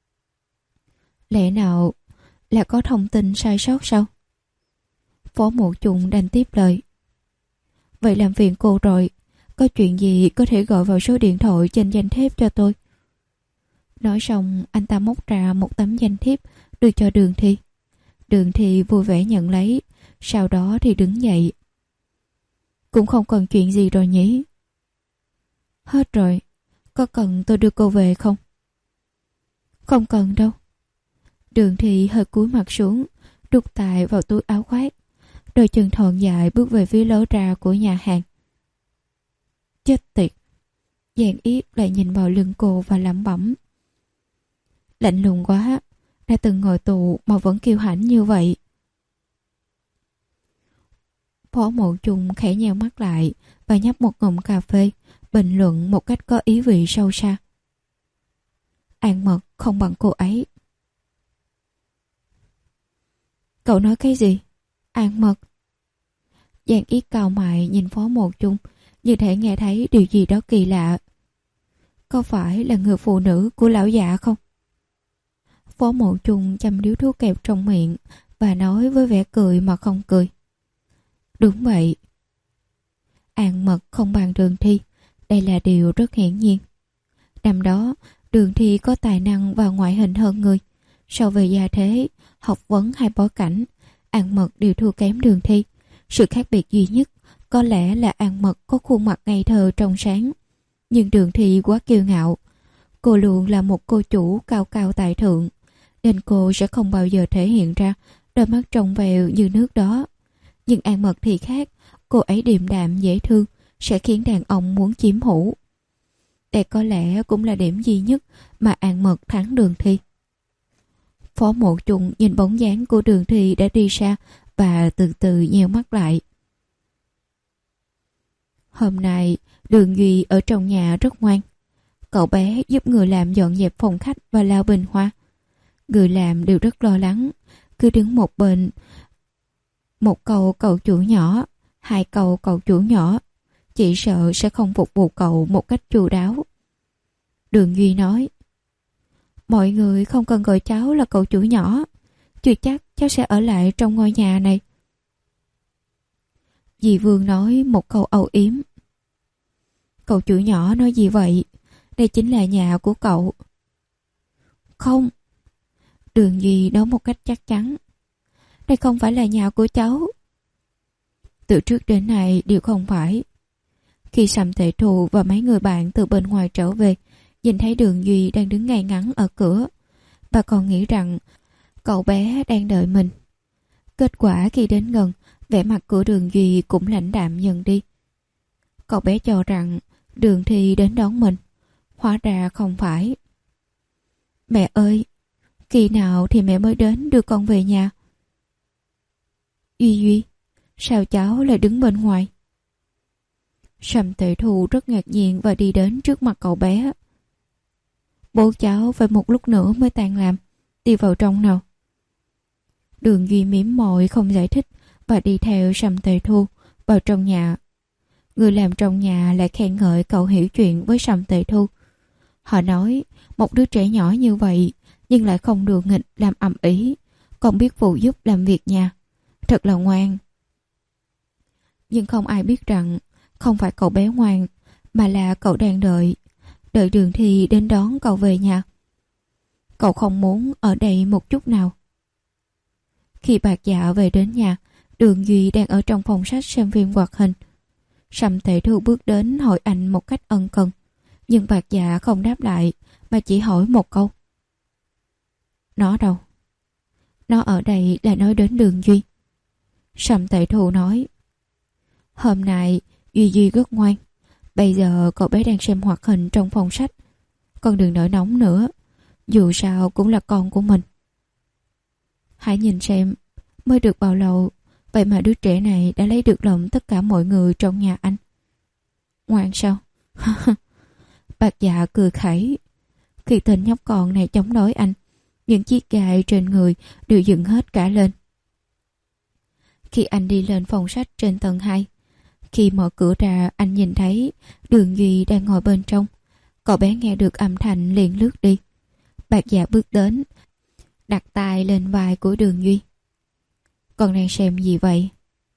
Lẽ nào là có thông tin sai sót sao? Phó Một Trùng đành tiếp lời. Vậy làm phiền cô rồi, có chuyện gì có thể gọi vào số điện thoại trên danh thiếp cho tôi. Nói xong anh ta móc ra một tấm danh thiếp đưa cho Đường Thi. Đường Thi vui vẻ nhận lấy, sau đó thì đứng dậy. Cũng không còn chuyện gì rồi nhỉ? Hết rồi, có cần tôi đưa cô về không? Không cần đâu. Đường Thi hơi cúi mặt xuống, đút tay vào túi áo khoác, đôi chân thon dài bước về phía lối ra của nhà hàng. Chết tiệt. Giang Yếp lại nhìn vào lưng cô và lẩm bẩm. Lạnh lùng quá, đã từng ngồi tù mà vẫn kiêu hãnh như vậy. Phó Mộ Trung khẽ nheo mắt lại và nhấp một ngụm cà phê, bình luận một cách có ý vị sâu xa. An Mật không bằng cô ấy. Cậu nói cái gì? An Mật? Giang Yết cau mày nhìn Phó Mộ Trung, như thể nghe thấy điều gì đó kỳ lạ. Có phải là người phụ nữ của lão già không? Phó Mộ Trung châm điếu thuốc kẹp trong miệng và nói với vẻ cười mà không cười. Đúng vậy. An Mật không bằng Đường Thi, đây là điều rất hiển nhiên. Năm đó, Đường Thi có tài năng và ngoại hình hơn người. So về gia thế, học vấn hay bối cảnh, An Mật đều thua kém Đường Thi. Sự khác biệt duy nhất có lẽ là An Mật có khuôn mặt ngây thơ trong sáng. Nhưng Đường Thi quá kiêu ngạo. Cô luôn là một cô chủ cao cao tại thượng, nên cô sẽ không bao giờ thể hiện ra đôi mắt trong veo như nước đó. Nhưng An Mật thì khác, cô ấy điềm đạm dễ thương, sẽ khiến đàn ông muốn chiếm hữu. Đây có lẽ cũng là điểm duy nhất mà An Mật thắng Đường Thi. Phó Mộ Trung nhìn bóng dáng của Đường Thi đã đi xa và từ từ nheo mắt lại. Hôm nay Đường Duy ở trong nhà rất ngoan. Cậu bé giúp người làm dọn dẹp phòng khách và lau bình hoa. Người làm đều rất lo lắng, cứ đứng một bên. Một câu cậu chủ nhỏ, hai câu cậu chủ nhỏ, chỉ sợ sẽ không phục vụ cậu một cách chu đáo. Đường Duy nói, mọi người không cần gọi cháu là cậu chủ nhỏ, chưa chắc cháu sẽ ở lại trong ngôi nhà này. Dì Vương nói một câu âu yếm. Cậu chủ nhỏ nói gì vậy? Đây chính là nhà của cậu. Không. Đường Duy nói một cách chắc chắn. Đây không phải là nhà của cháu. Từ trước đến nay đều không phải. Khi Sầm Tệ Thù và mấy người bạn từ bên ngoài trở về, nhìn thấy Đường Duy đang đứng ngay ngắn ở cửa, bà còn nghĩ rằng cậu bé đang đợi mình. Kết quả khi đến gần, vẻ mặt của Đường Duy cũng lãnh đạm dần đi. Cậu bé cho rằng Đường Thi đến đón mình, hóa ra không phải. Mẹ ơi, khi nào thì mẹ mới đến đưa con về nhà? Duy Duy, sao cháu lại đứng bên ngoài? Sầm Tệ Thù rất ngạc nhiên và đi đến trước mặt cậu bé. Bố cháu phải một lúc nữa mới tan làm, đi vào trong nào. Đường Duy mỉm môi không giải thích và đi theo Sầm Tệ Thu vào trong nhà. Người làm trong nhà lại khen ngợi cậu hiểu chuyện với Sầm Tệ Thu. Họ nói một đứa trẻ nhỏ như vậy nhưng lại không đùa nghịch làm ầm ĩ, còn biết phụ giúp làm việc nhà, thật là ngoan. Nhưng không ai biết rằng không phải cậu bé ngoan, mà là cậu đang đợi đợi Đường Thi đến đón cậu về nhà. Cậu không muốn ở đây một chút nào. Khi Bạc Dạ về đến nhà, Đường Duy đang ở trong phòng sách xem phim hoạt hình. Sầm Tệ Thu bước đến hỏi anh một cách ân cần, nhưng Bạc Dạ không đáp lại mà chỉ hỏi một câu. Nó đâu? Nó ở đây là nói đến Đường Duy. Sầm Tệ Thu nói, hôm nay Duy Duy rất ngoan. Bây giờ cậu bé đang xem hoạt hình trong phòng sách. Con đừng nổi nóng nữa, dù sao cũng là con của mình. Hãy nhìn xem, mới được bao lâu, vậy mà đứa trẻ này đã lấy được lòng tất cả mọi người trong nhà anh. Ngoan sao? Bạc Dạ cười khẩy. Khi tên nhóc con này chống đối anh, những chiếc gai trên người đều dựng hết cả lên. Khi anh đi lên phòng sách trên tầng hai, khi mở cửa ra anh nhìn thấy Đường Duy đang ngồi bên trong. Cậu bé nghe được âm thanh liền lướt đi. Bạc Dạ bước đến, đặt tay lên vai của Đường Duy. Con đang xem gì vậy?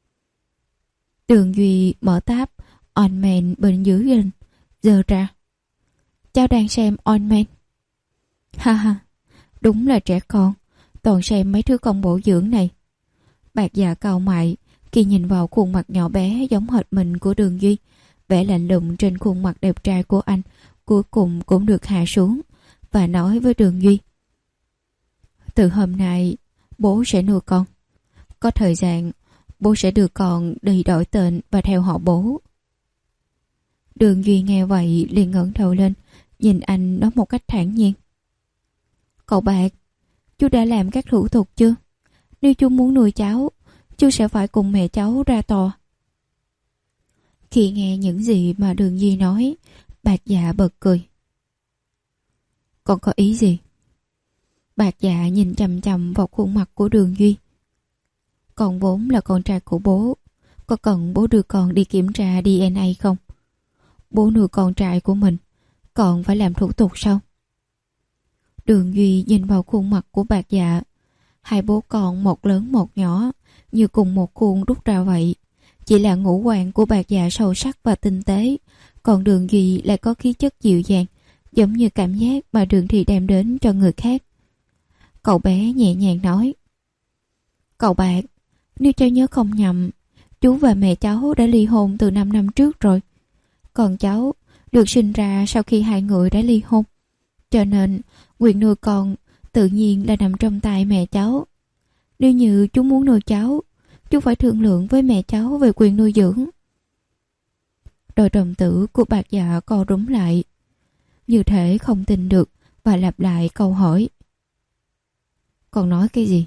Đường Duy mở tab On Man bên dưới lên, giơ ra. Cháu đang xem On Man. Ha ha, đúng là trẻ con, toàn xem mấy thứ con bổ dưỡng này. Bạc dạ cau mày khi nhìn vào khuôn mặt nhỏ bé giống hệt mình của Đường Duy. Vẻ lạnh lùng trên khuôn mặt đẹp trai của anh cuối cùng cũng được hạ xuống, và nói với Đường Duy: từ hôm nay bố sẽ nuôi con. Có thời gian bố sẽ đưa con đi đổi tên và theo họ bố. Đường Duy nghe vậy liền ngẩng đầu lên, nhìn anh nói một cách thản nhiên: Cậu Bạc, chú đã làm các thủ tục chưa? Nếu chú muốn nuôi cháu, chú sẽ phải cùng mẹ cháu ra tòa. Khi nghe những gì mà Đường Duy nói, Bạc Dạ bật cười. Con có ý gì? Bạc Dạ nhìn chằm chằm vào khuôn mặt của Đường Duy. Con vốn là con trai của bố, có cần bố đưa con đi kiểm tra đê en a không? Bố nuôi con trai của mình, còn phải làm thủ tục sao? Đường Duy nhìn vào khuôn mặt của Bạc Dạ. Hai bố con một lớn một nhỏ, như cùng một khuôn đúc ra vậy. Chỉ là ngũ quan của Bạc Dạ sâu sắc và tinh tế, còn Đường Duy lại có khí chất dịu dàng, giống như cảm giác mà Đường Thị đem đến cho người khác. Cậu bé nhẹ nhàng nói: Cậu Bạc, nếu cháu nhớ không nhầm, chú và mẹ cháu đã ly hôn từ năm năm trước rồi. Còn cháu được sinh ra sau khi hai người đã ly hôn, cho nên quyền nuôi con tự nhiên là nằm trong tay mẹ cháu. Nếu như chú muốn nuôi cháu, chú phải thương lượng với mẹ cháu về quyền nuôi dưỡng. Đôi đồng tử của Bạc Dạ co rúm lại, như thể không tin được, và lặp lại câu hỏi: Con nói cái gì?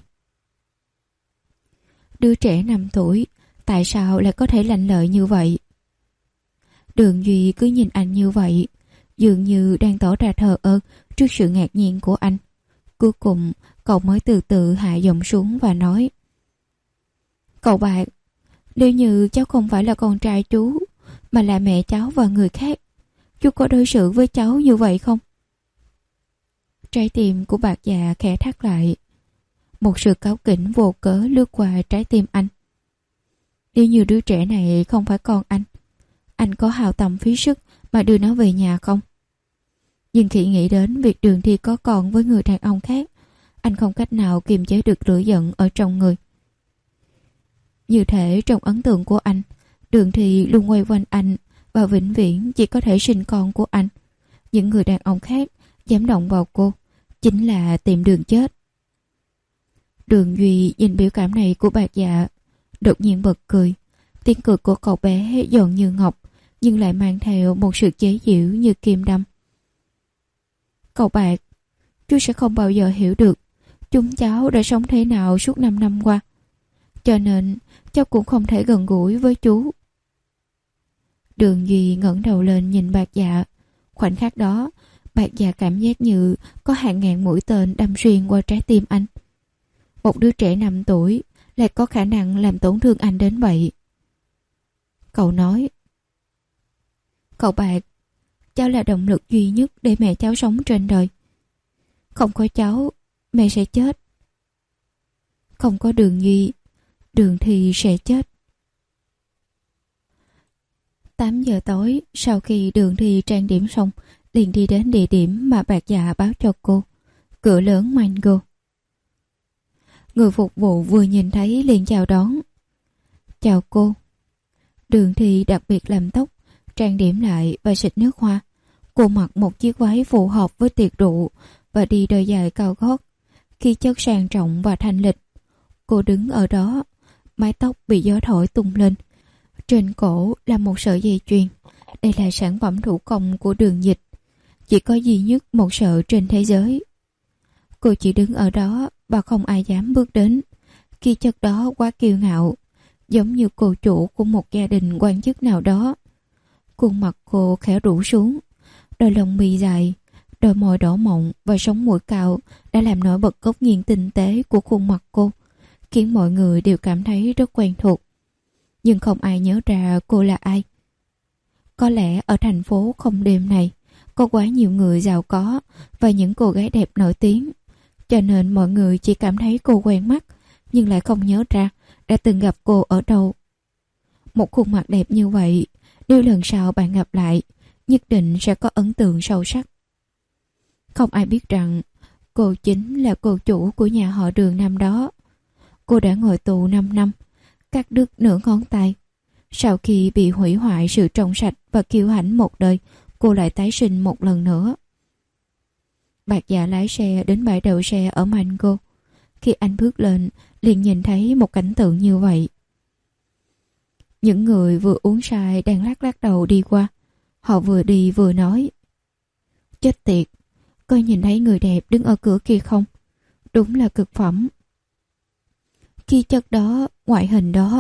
Đứa trẻ năm tuổi tại sao lại có thể lanh lợi như vậy? Đường Duy cứ nhìn anh như vậy, dường như đang tỏ ra thờ ơ trước sự ngạc nhiên của anh. Cuối cùng cậu mới từ từ hạ giọng xuống và nói: Cậu Bạc, nếu như cháu không phải là con trai chú, mà là mẹ cháu và người khác, chú có đối xử với cháu như vậy không? Trái tim của Bạc Dạ khẽ thắt lại. Một sự cáu kỉnh vô cớ lướt qua trái tim anh. Nếu như đứa trẻ này không phải con anh, anh có hao tâm phí sức mà đưa nó về nhà không? Nhưng khi nghĩ đến việc Đường Thi có con với người đàn ông khác, anh không cách nào kiềm chế được lửa giận ở trong người. Như thể trong ấn tượng của anh, Đường Thi luôn quay quanh anh và vĩnh viễn chỉ có thể sinh con của anh. Những người đàn ông khác dám động vào cô chính là tìm đường chết. Đường Duy nhìn biểu cảm này của Bạc Dạ, đột nhiên bật cười. Tiếng cười của cậu bé giòn như ngọc, nhưng lại mang theo một sự chế giễu như kim đâm. Cậu Bạc, chú sẽ không bao giờ hiểu được chúng cháu đã sống thế nào suốt năm năm qua, cho nên cháu cũng không thể gần gũi với chú. Đường Duy ngẩng đầu lên nhìn Bạc Dạ. Khoảnh khắc đó, Bạc Dạ cảm giác như có hàng ngàn mũi tên đâm xuyên qua trái tim anh. Một đứa trẻ năm tuổi lại có khả năng làm tổn thương anh đến vậy. Cậu nói: Cậu Bạc, cháu là động lực duy nhất để mẹ cháu sống trên đời. Không có cháu, mẹ sẽ chết. Không có Đường Duy, Đường Thi sẽ chết. tám giờ tối, sau khi Đường Thi trang điểm xong, liền đi đến địa điểm mà Bạc Dạ báo cho cô, cửa lớn Mango. Người phục vụ vừa nhìn thấy liền chào đón. Chào cô. Đường Thi đặc biệt làm tóc, trang điểm lại và xịt nước hoa. Cô mặc một chiếc váy phù hợp với tiệc rượu và đi đôi giày cao gót, khí chất sang trọng và thanh lịch. Cô đứng ở đó, mái tóc bị gió thổi tung lên. Trên cổ là một sợi dây chuyền. Đây là sản phẩm thủ công của Đường Dịch, chỉ có duy nhất một sợi trên thế giới. Cô chỉ đứng ở đó và không ai dám bước đến. Khí chất đó quá kiêu ngạo, giống như cô chủ của một gia đình quan chức nào đó. Khuôn mặt cô khẽ rũ xuống, đôi lông mi dài, đôi môi đỏ mọng và sống mũi cao đã làm nổi bật góc nhìn tinh tế của khuôn mặt cô, khiến mọi người đều cảm thấy rất quen thuộc. Nhưng không ai nhớ ra cô là ai. Có lẽ ở thành phố không đêm này có quá nhiều người giàu có và những cô gái đẹp nổi tiếng, cho nên mọi người chỉ cảm thấy cô quen mắt, nhưng lại không nhớ ra đã từng gặp cô ở đâu. Một khuôn mặt đẹp như vậy, nếu lần sau bạn gặp lại, nhất định sẽ có ấn tượng sâu sắc. Không ai biết rằng Cô chính là cô chủ của nhà họ Đường năm đó. Cô đã ngồi tù năm năm, cắt đứt nửa ngón tay. Sau khi bị hủy hoại sự trong sạch và kiêu hãnh một đời, cô lại tái sinh một lần nữa. Bạc Dạ lái xe đến bãi đậu xe ở Mango. Khi anh bước lên, liền nhìn thấy một cảnh tượng như vậy. Những người vừa uống say đang lắc lắc đầu đi qua. Họ vừa đi vừa nói: chết tiệt, coi nhìn thấy người đẹp đứng ở cửa kia không? Đúng là cực phẩm. Khí chất đó, ngoại hình đó.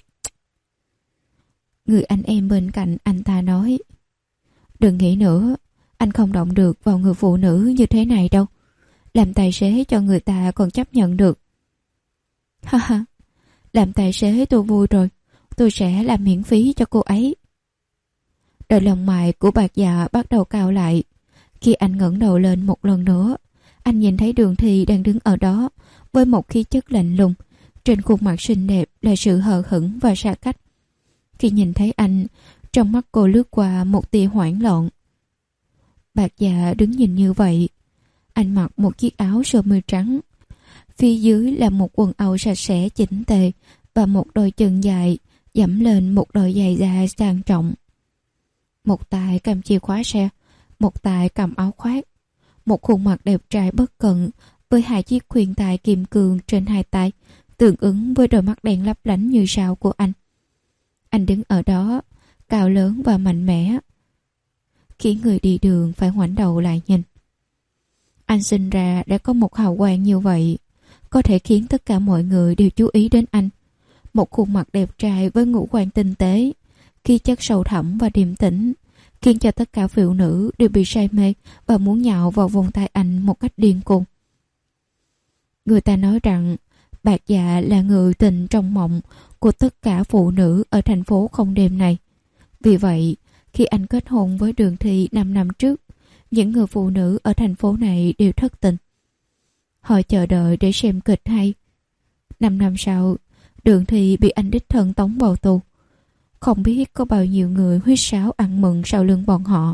Người anh em bên cạnh anh ta nói: đừng nghĩ nữa, anh không động được vào người phụ nữ như thế này đâu. Làm tài xế cho người ta còn chấp nhận được. Ha ha, làm tài xế tôi vui rồi, tôi sẽ làm miễn phí cho cô ấy. Đôi lông mày của Bạc Dạ bắt đầu cau lại. Khi anh ngẩng đầu lên một lần nữa, anh nhìn thấy Đường Thi đang đứng ở đó với một khí chất lạnh lùng. Trên khuôn mặt xinh đẹp là sự hờ hững và xa cách. Khi nhìn thấy anh, trong mắt cô lướt qua một tia hoảng loạn. Bạc Dạ đứng nhìn như vậy. Anh mặc một chiếc áo sơ mi trắng, phía dưới là một quần áo sạch sẽ chỉnh tề và một đôi chân dài dẫm lên một đôi giày da sang trọng. Một tay cầm chìa khóa xe, một tay cầm áo khoác. Một khuôn mặt đẹp trai bất cận với hai chiếc khuyên tai kim cương trên hai tay, tương ứng với đôi mắt đen lấp lánh như sao của anh. Anh đứng ở đó, cao lớn và mạnh mẽ, khiến người đi đường phải ngoảnh đầu lại nhìn. Anh sinh ra đã có một hào quang như vậy, có thể khiến tất cả mọi người đều chú ý đến anh. Một khuôn mặt đẹp trai với ngũ quan tinh tế, khí chất sâu thẳm và điềm tĩnh, khiến cho tất cả phụ nữ đều bị say mê và muốn nhào vào vòng tay anh một cách điên cuồng. Người ta nói rằng Bạc Dạ là người tình trong mộng của tất cả phụ nữ ở thành phố không đêm này. Vì vậy, khi anh kết hôn với Đường Thi năm năm trước, những người phụ nữ ở thành phố này đều thất tình. Họ chờ đợi để xem kịch hay. Năm năm sau, Đường Thi bị anh đích thân tống vào tù. Không biết có bao nhiêu người huýt sáo ăn mừng sau lưng bọn họ.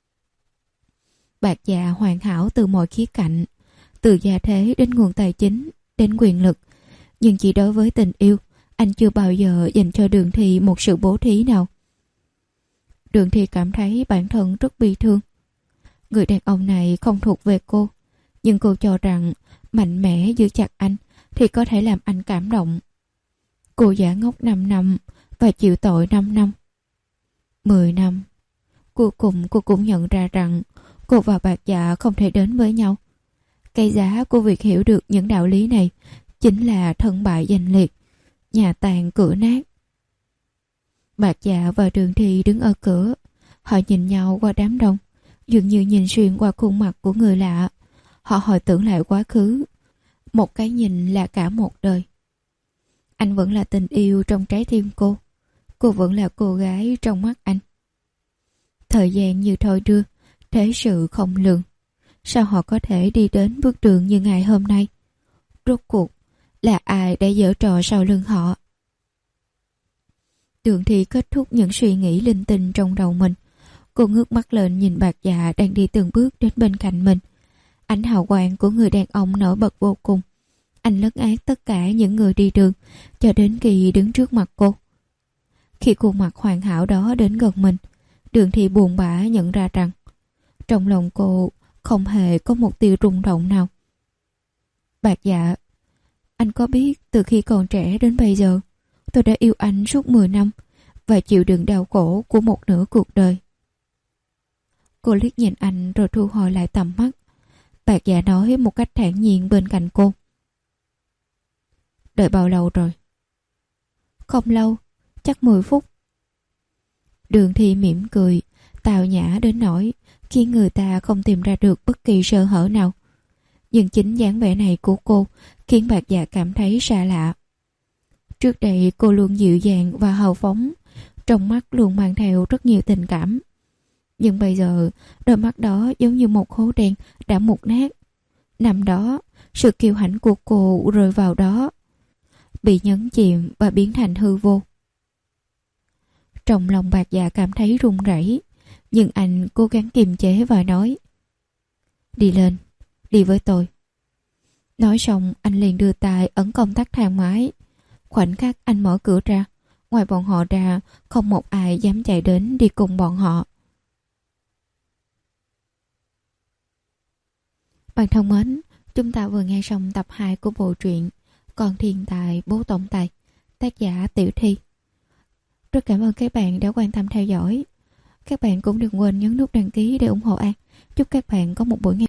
Bạc Dạ hoàn hảo từ mọi khía cạnh, từ gia thế đến nguồn tài chính, đến quyền lực. Nhưng chỉ đối với tình yêu, anh chưa bao giờ dành cho Đường Thi một sự bố thí nào. Đường Thi cảm thấy bản thân rất bi thương. Người đàn ông này không thuộc về cô, nhưng cô cho rằng mạnh mẽ giữ chặt anh thì có thể làm anh cảm động. Cô giả ngốc năm năm và chịu tội năm năm. mười năm. Cuối cùng cô cũng nhận ra rằng cô và Bạc Dạ không thể đến với nhau. Cái giá của việc hiểu được những đạo lý này chính là thân bại danh liệt, nhà tàn cửa nát. Bạc Dạ và Đường Thi đứng ở cửa. Họ nhìn nhau qua đám đông, dường như nhìn xuyên qua khuôn mặt của người lạ. Họ hồi tưởng lại quá khứ. Một cái nhìn là cả một đời. Anh vẫn là tình yêu trong trái tim cô. Cô vẫn là cô gái trong mắt anh. Thời gian như thôi đưa, thế sự không lường. Sao họ có thể đi đến bước đường như ngày hôm nay? Rốt cuộc là ai đã giở trò sau lưng họ? Đường Thi kết thúc những suy nghĩ linh tinh trong đầu mình. Cô ngước mắt lên nhìn Bạc Dạ đang đi từng bước đến bên cạnh mình. Ánh hào quang của người đàn ông nổi bật vô cùng. Anh lấn át tất cả những người đi đường cho đến khi đứng trước mặt cô. Khi khuôn mặt hoàn hảo đó đến gần mình, Đường Thi buồn bã nhận ra rằng trong lòng cô không hề có một tia rung động nào. Bạc Dạ, anh có biết từ khi còn trẻ đến bây giờ, tôi đã yêu anh suốt mười năm và chịu đựng đau khổ của một nửa cuộc đời. Cô liếc nhìn anh rồi thu hồi lại tầm mắt. Bạc Dạ nói một cách thản nhiên bên cạnh cô. Đợi bao lâu rồi? Không lâu, chắc mười phút. Đường Thi mỉm cười, tào nhã đến nỗi khiến người ta không tìm ra được bất kỳ sơ hở nào. Nhưng chính dáng vẻ này của cô khiến Bạc Dạ cảm thấy xa lạ. Trước đây cô luôn dịu dàng và hào phóng, trong mắt luôn mang theo rất nhiều tình cảm. Nhưng bây giờ, đôi mắt đó giống như một hố đen đã mục nát. Năm đó, sự kiêu hãnh của cô rơi vào đó, bị nhấn chìm và biến thành hư vô. Trong lòng Bạc Dạ cảm thấy run rẩy, nhưng anh cố gắng kiềm chế và nói: Đi lên, đi với tôi. Nói xong anh liền đưa tay ấn công tắc thang máy. Khoảnh khắc anh mở cửa ra, ngoài bọn họ ra không một ai dám chạy đến đi cùng bọn họ. Bạn thân mến, chúng ta vừa nghe xong tập hai của bộ truyện Con Thiên Tài Bố Tổng Tài, tác giả Tiểu Thi. Rất cảm ơn các bạn đã quan tâm theo dõi. Các bạn cũng đừng quên nhấn nút đăng ký để ủng hộ An. Chúc các bạn có một buổi ngày